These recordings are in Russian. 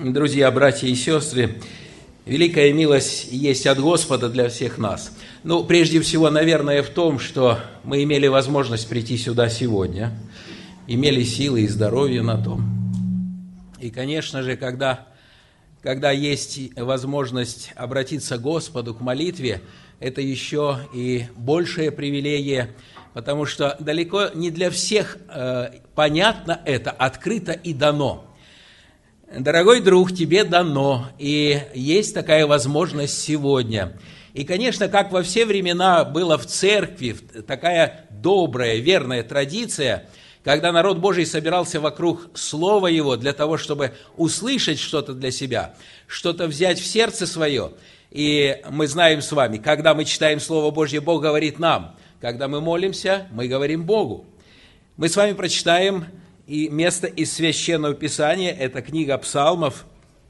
Друзья, братья и сестры, великая милость есть от Господа для всех нас. Прежде всего, наверное, в том, что мы имели возможность прийти сюда сегодня, имели силы и здоровье на том. И, конечно же, когда есть возможность обратиться к Господу, к молитве, это еще и большая привилегия, потому что далеко не для всех понятно это, открыто и дано. Дорогой друг, тебе дано, и есть такая возможность сегодня. И, конечно, как во все времена было в церкви, такая добрая, верная традиция, когда народ Божий собирался вокруг Слова Его для того, чтобы услышать что-то для себя, что-то взять в сердце свое. И мы знаем с вами, когда мы читаем Слово Божье, Бог говорит нам. Когда мы молимся, мы говорим Богу. Мы с вами прочитаем и место из Священного Писания, это книга Псалмов,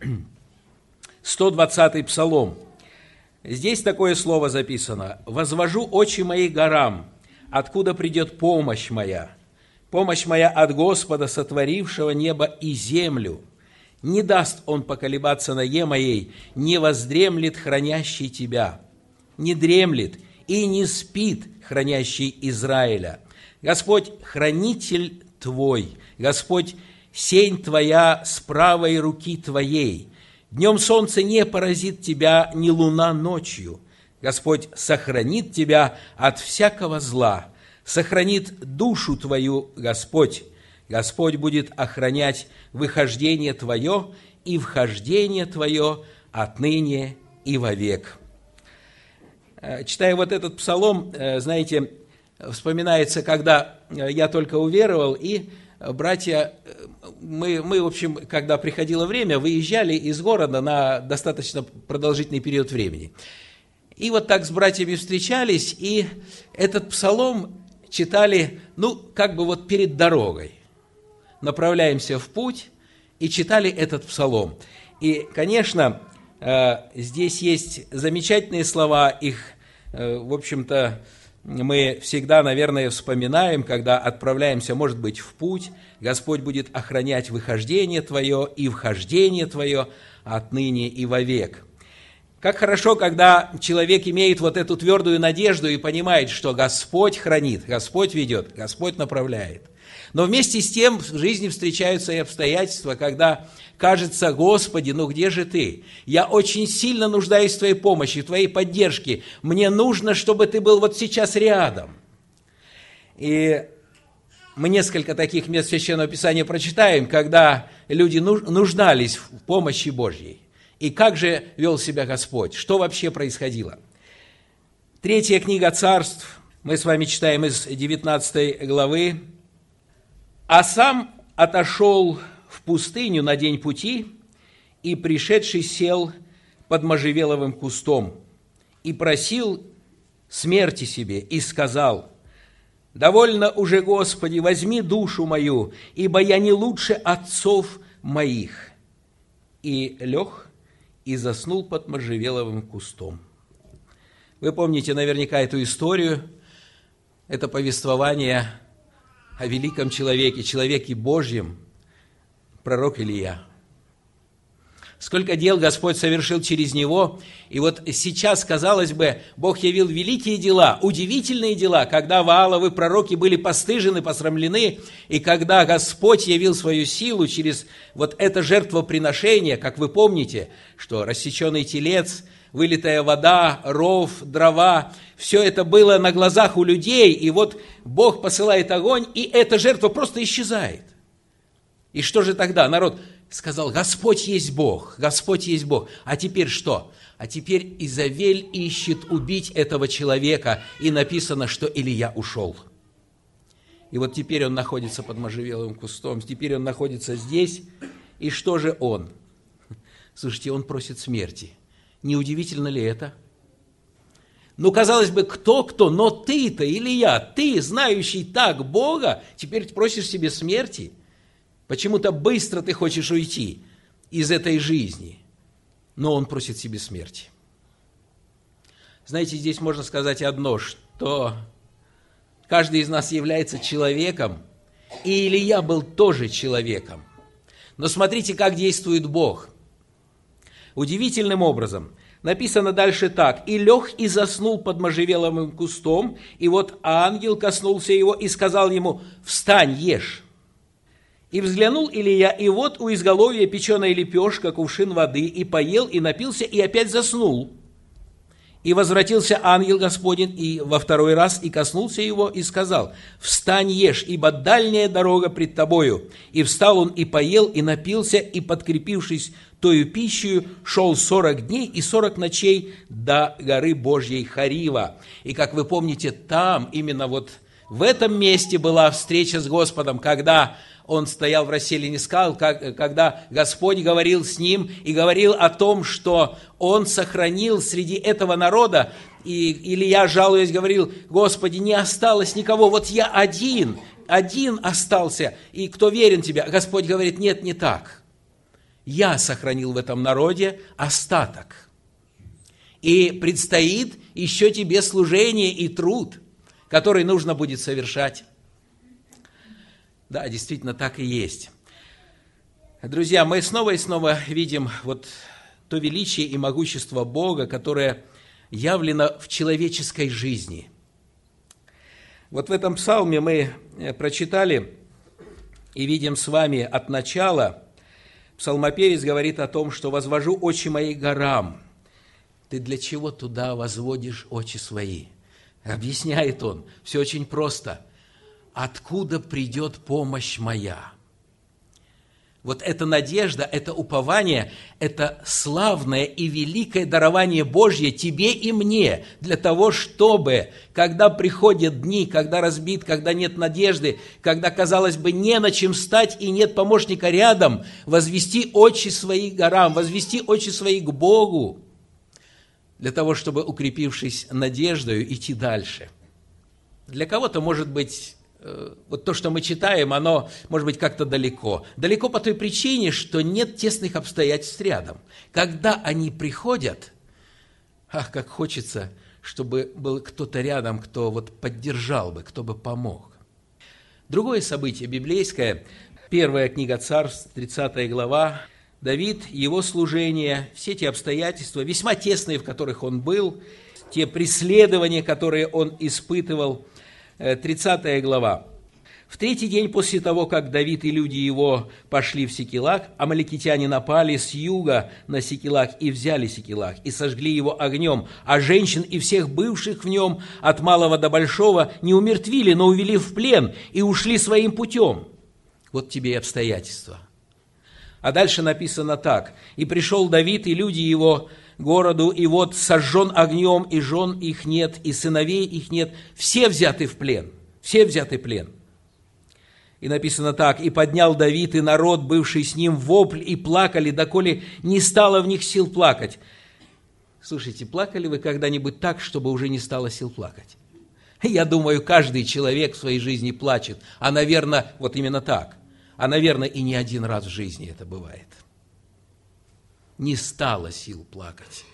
120-й Псалом. Здесь такое слово записано: «Возвожу очи мои к горам, откуда придет помощь моя? Помощь моя от Господа, сотворившего небо и землю. Не даст Он поколебаться ноге моей, не воздремлет хранящий тебя, не дремлет и не спит хранящий Израиля. Господь хранитель твой, Господь сень твоя с правой руки твоей. Днем солнце не поразит тебя, ни луна ночью. Господь сохранит тебя от всякого зла, сохранит душу твою Господь. Господь будет охранять выхождение твое и вхождение твое отныне и вовек». Читая вот этот псалом, знаете, вспоминается, когда я только уверовал, и братья, мы, в общем, когда приходило время, выезжали из города на достаточно продолжительный период времени. И вот так с братьями встречались, и этот псалом читали, перед дорогой. Направляемся в путь и читали этот псалом. И, конечно, здесь есть замечательные слова, их, в общем-то, мы всегда, наверное, вспоминаем, когда отправляемся, может быть, в путь. Господь будет охранять выхождение твое и вхождение твое отныне и вовек. Как хорошо, когда человек имеет вот эту твердую надежду и понимает, что Господь хранит, Господь ведет, Господь направляет. Но вместе с тем в жизни встречаются и обстоятельства, когда кажется: Господи, где же Ты? Я очень сильно нуждаюсь в Твоей помощи, в Твоей поддержке. Мне нужно, чтобы Ты был вот сейчас рядом. И мы несколько таких мест Священного Писания прочитаем, когда люди нуждались в помощи Божьей. И как же вел себя Господь? Что вообще происходило? 3 книга Царств, мы с вами читаем из 19 главы. «А сам отошел в пустыню на день пути, и, пришедший, сел под можжевеловым кустом, и просил смерти себе, и сказал: довольно уже, Господи, возьми душу мою, ибо я не лучше отцов моих. И лег, и заснул под можжевеловым кустом». Вы помните наверняка эту историю, это повествование о великом человеке Божьем, пророк Илия. Сколько дел Господь совершил через него, и вот сейчас, казалось бы, Бог явил великие дела, удивительные дела, когда Вааловы пророки были постыжены, посрамлены, и когда Господь явил свою силу через вот это жертвоприношение, как вы помните, что рассеченный телец, вылитая вода, ров, дрова, все это было на глазах у людей, и вот Бог посылает огонь, и эта жертва просто исчезает. И что же тогда? Народ сказал: Господь есть Бог, Господь есть Бог. А теперь что? А теперь Изавель ищет убить этого человека, и написано, что Илия ушел. И вот теперь он находится под можжевеловым кустом, теперь он находится здесь, и что же он? Слушайте, он просит смерти. Не удивительно ли это? Казалось бы, кто, но ты-то, Илия, ты, знающий так Бога, теперь просишь себе смерти. Почему-то быстро ты хочешь уйти из этой жизни, но он просит себе смерти. Знаете, здесь можно сказать одно, что каждый из нас является человеком, и Илия был тоже человеком. Но смотрите, как действует Бог. удивительным образом. Написано дальше так: «И лег и заснул под можжевеловым кустом, и вот ангел коснулся его и сказал ему: встань, ешь. И взглянул Илия, и вот у изголовья печеная лепешка, кувшин воды, и поел, и напился, и опять заснул. И возвратился ангел Господень и во второй раз, и коснулся его, и сказал: встань, ешь, ибо дальняя дорога пред тобою. И встал он, и поел, и напился, и, подкрепившись тою пищею, шел 40 дней и 40 ночей до горы Божьей Харива». И, как вы помните, там, именно вот в этом месте была встреча с Господом, когда он стоял в расселине скал, когда Господь говорил с ним и говорил о том, что он сохранил среди этого народа. И Илия, жалуясь, говорил: Господи, не осталось никого, вот я один остался, и кто верен тебе? Господь говорит: нет, не так. Я сохранил в этом народе остаток. И предстоит еще тебе служение и труд, который нужно будет совершать. Да, действительно, так и есть. Друзья, мы снова и снова видим вот то величие и могущество Бога, которое явлено в человеческой жизни. Вот в этом псалме мы прочитали и видим с вами от начала. Псалмопевец говорит о том, что «возвожу очи мои к горам». Ты для чего туда возводишь очи свои? Объясняет он, все очень просто. Откуда придет помощь моя? Вот эта надежда, это упование, это славное и великое дарование Божье тебе и мне, для того, чтобы, когда приходят дни, когда разбит, когда нет надежды, когда, казалось бы, не на чем стать и нет помощника рядом, возвести очи свои к горам, возвести очи свои к Богу, для того, чтобы, укрепившись надеждою, идти дальше. Для кого-то, может быть, вот то, что мы читаем, оно может быть как-то далеко. Далеко по той причине, что нет тесных обстоятельств рядом. Когда они приходят, как хочется, чтобы был кто-то рядом, кто вот поддержал бы, кто бы помог. Другое событие библейское, первая книга Царств, 30 глава, Давид, его служение, все те обстоятельства, весьма тесные, в которых он был, те преследования, которые он испытывал, 30 глава. В третий день после того, как Давид и люди его пошли в Сикилаг, амаликитяне напали с юга на Сикилаг и взяли Сикилаг, и сожгли его огнем, а женщин и всех бывших в нем, от малого до большого, не умертвили, но увели в плен и ушли своим путем. Вот тебе и обстоятельства. А дальше написано так: «И пришел Давид и люди его к городу, и вот сожжен огнем, и жен их нет, и сыновей их нет, все взяты в плен». Все взяты в плен. И написано так: «И поднял Давид и народ, бывший с ним, вопль, и плакали, доколе не стало в них сил плакать». Слушайте, плакали вы когда-нибудь так, чтобы уже не стало сил плакать? Я думаю, каждый человек в своей жизни плачет, а, наверное, вот именно так. А, наверное, и не один раз в жизни это бывает. Не стало сил плакать.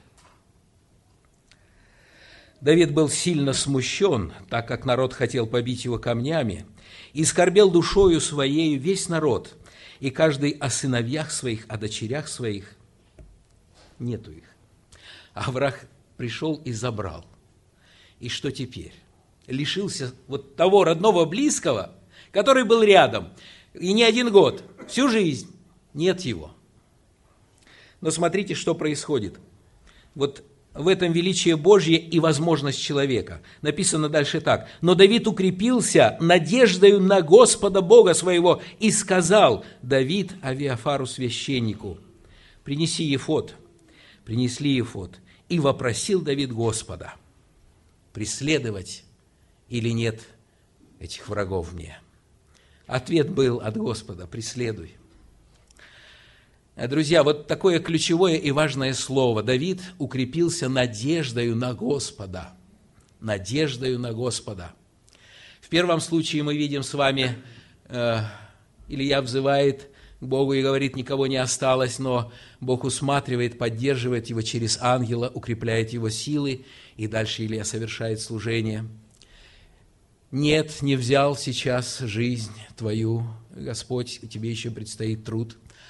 Давид был сильно смущен, так как народ хотел побить его камнями, и скорбел душою своею весь народ, и каждый о сыновьях своих, о дочерях своих. Нету их. А враг пришел и забрал. И что теперь? Лишился вот того родного близкого, который был рядом, и не один год, всю жизнь нет его. Но смотрите, что происходит. Вот в этом величие Божье и возможность человека. Написано дальше так: «Но Давид укрепился надеждою на Господа Бога своего, и сказал Давид Авиафару священнику: принеси ефод». Принесли ефод. И вопросил Давид Господа: преследовать или нет этих врагов мне? Ответ был от Господа: преследуй. Друзья, вот такое ключевое и важное слово. Давид укрепился надеждою на Господа. Надеждою на Господа. В первом случае мы видим с вами, Илья взывает к Богу и говорит: никого не осталось, но Бог усматривает, поддерживает его через ангела, укрепляет его силы, и дальше Илья совершает служение. Нет, не взял сейчас жизнь твою, Господь, тебе еще предстоит труд.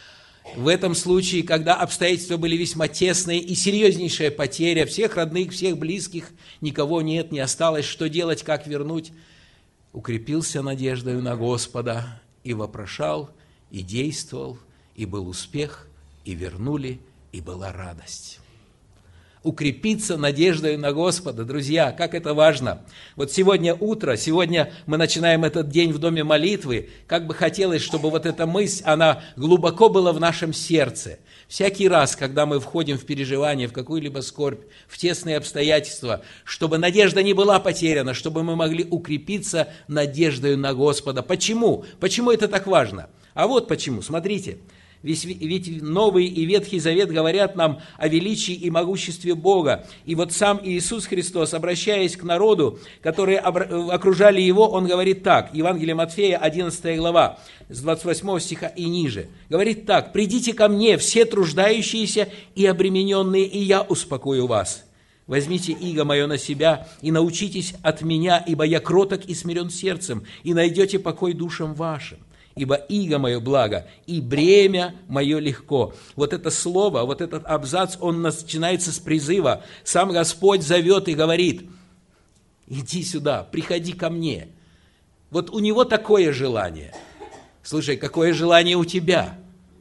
В этом случае, когда обстоятельства были весьма тесные и серьезнейшая потеря всех родных, всех близких, никого нет, не осталось, что делать, как вернуть, укрепился надеждою на Господа и вопрошал, и действовал, и был успех, и вернули, и была радость. Укрепиться надеждой на Господа. Друзья, как это важно. Вот сегодня утро, сегодня мы начинаем этот день в доме молитвы. Как бы хотелось, чтобы вот эта мысль, она глубоко была в нашем сердце. Всякий раз, когда мы входим в переживание, в какую-либо скорбь, в тесные обстоятельства, чтобы надежда не была потеряна, чтобы мы могли укрепиться надеждой на Господа. Почему? Почему это так важно? А вот почему. Смотрите. Ведь Новый и Ветхий Завет говорят нам о величии и могуществе Бога. И вот сам Иисус Христос, обращаясь к народу, которые окружали Его, Он говорит так, Евангелие Матфея, 11 глава, с 28 стиха и ниже. Говорит так: «Придите ко мне, все труждающиеся и обремененные, и я успокою вас. Возьмите иго мое на себя и научитесь от меня, ибо я кроток и смирен сердцем, и найдете покой душам вашим. Ибо иго мое благо, и бремя мое легко». Вот это слово, вот этот абзац, он начинается с призыва. Сам Господь зовет и говорит: иди сюда, приходи ко мне. Вот у Него такое желание. Слушай, какое желание у тебя?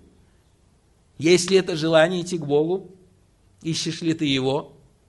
Есть ли это желание идти к Богу? Ищешь ли ты Его?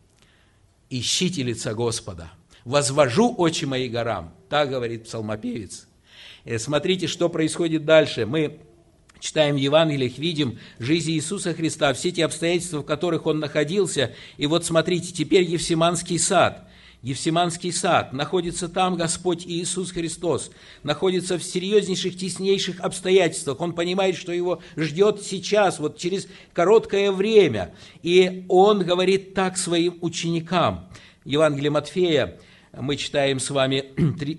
Ищите лица Господа. «Возвожу очи мои горам», так говорит псалмопевец. Смотрите, что происходит дальше. Мы читаем в Евангелиях, видим жизнь Иисуса Христа, все те обстоятельства, в которых Он находился. И вот смотрите, теперь Гефсиманский сад. Гефсиманский сад. Находится там Господь Иисус Христос. Находится в серьезнейших, теснейших обстоятельствах. Он понимает, что Его ждет сейчас, вот через короткое время. И Он говорит так своим ученикам. Евангелие Матфея, мы читаем с вами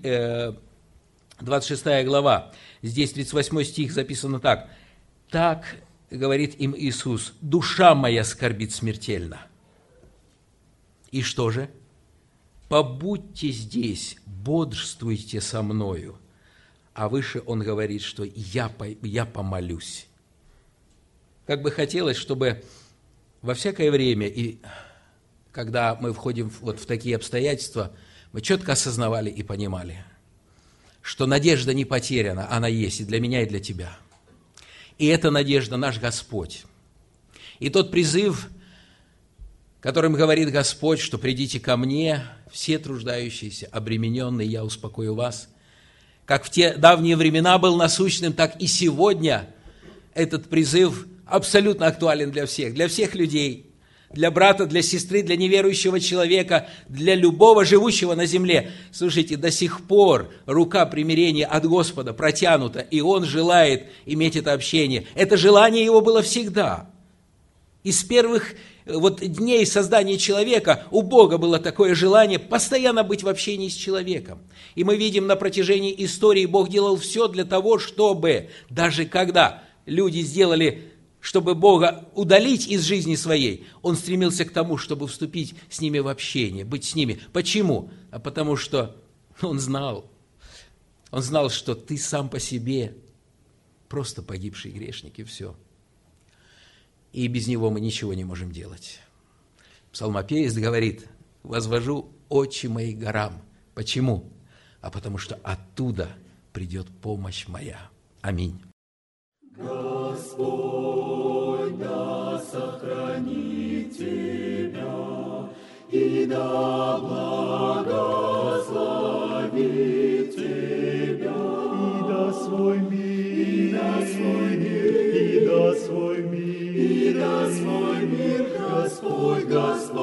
26 глава, здесь 38 стих записано так. «Так, говорит им Иисус, душа моя скорбит смертельно». И что же? «Побудьте здесь, бодрствуйте со мною». А выше он говорит, что я помолюсь. Как бы хотелось, чтобы во всякое время, и когда мы входим вот в такие обстоятельства, мы четко осознавали и понимали, что надежда не потеряна, она есть и для меня, и для тебя. И эта надежда наш Господь. И тот призыв, которым говорит Господь, что придите ко мне, все труждающиеся, обремененные, я успокою вас, как в те давние времена был насущным, так и сегодня этот призыв абсолютно актуален для всех людей, для брата, для сестры, для неверующего человека, для любого живущего на земле. Слушайте, до сих пор рука примирения от Господа протянута, и Он желает иметь это общение. Это желание Его было всегда. И с первых дней создания человека у Бога было такое желание постоянно быть в общении с человеком. И мы видим на протяжении истории, Бог делал все для того, чтобы, даже когда люди сделали, чтобы Бога удалить из жизни своей, Он стремился к тому, чтобы вступить с ними в общение, быть с ними. Почему? А потому что Он знал, что ты сам по себе просто погибший грешник, и все. И без Него мы ничего не можем делать. Псалмопевец говорит: «Возвожу очи мои к горам». Почему? А потому что оттуда придет помощь моя. Аминь. Господь да сохранит тебя и да благословит тебя, и да свой мир, и да свой мир, Господь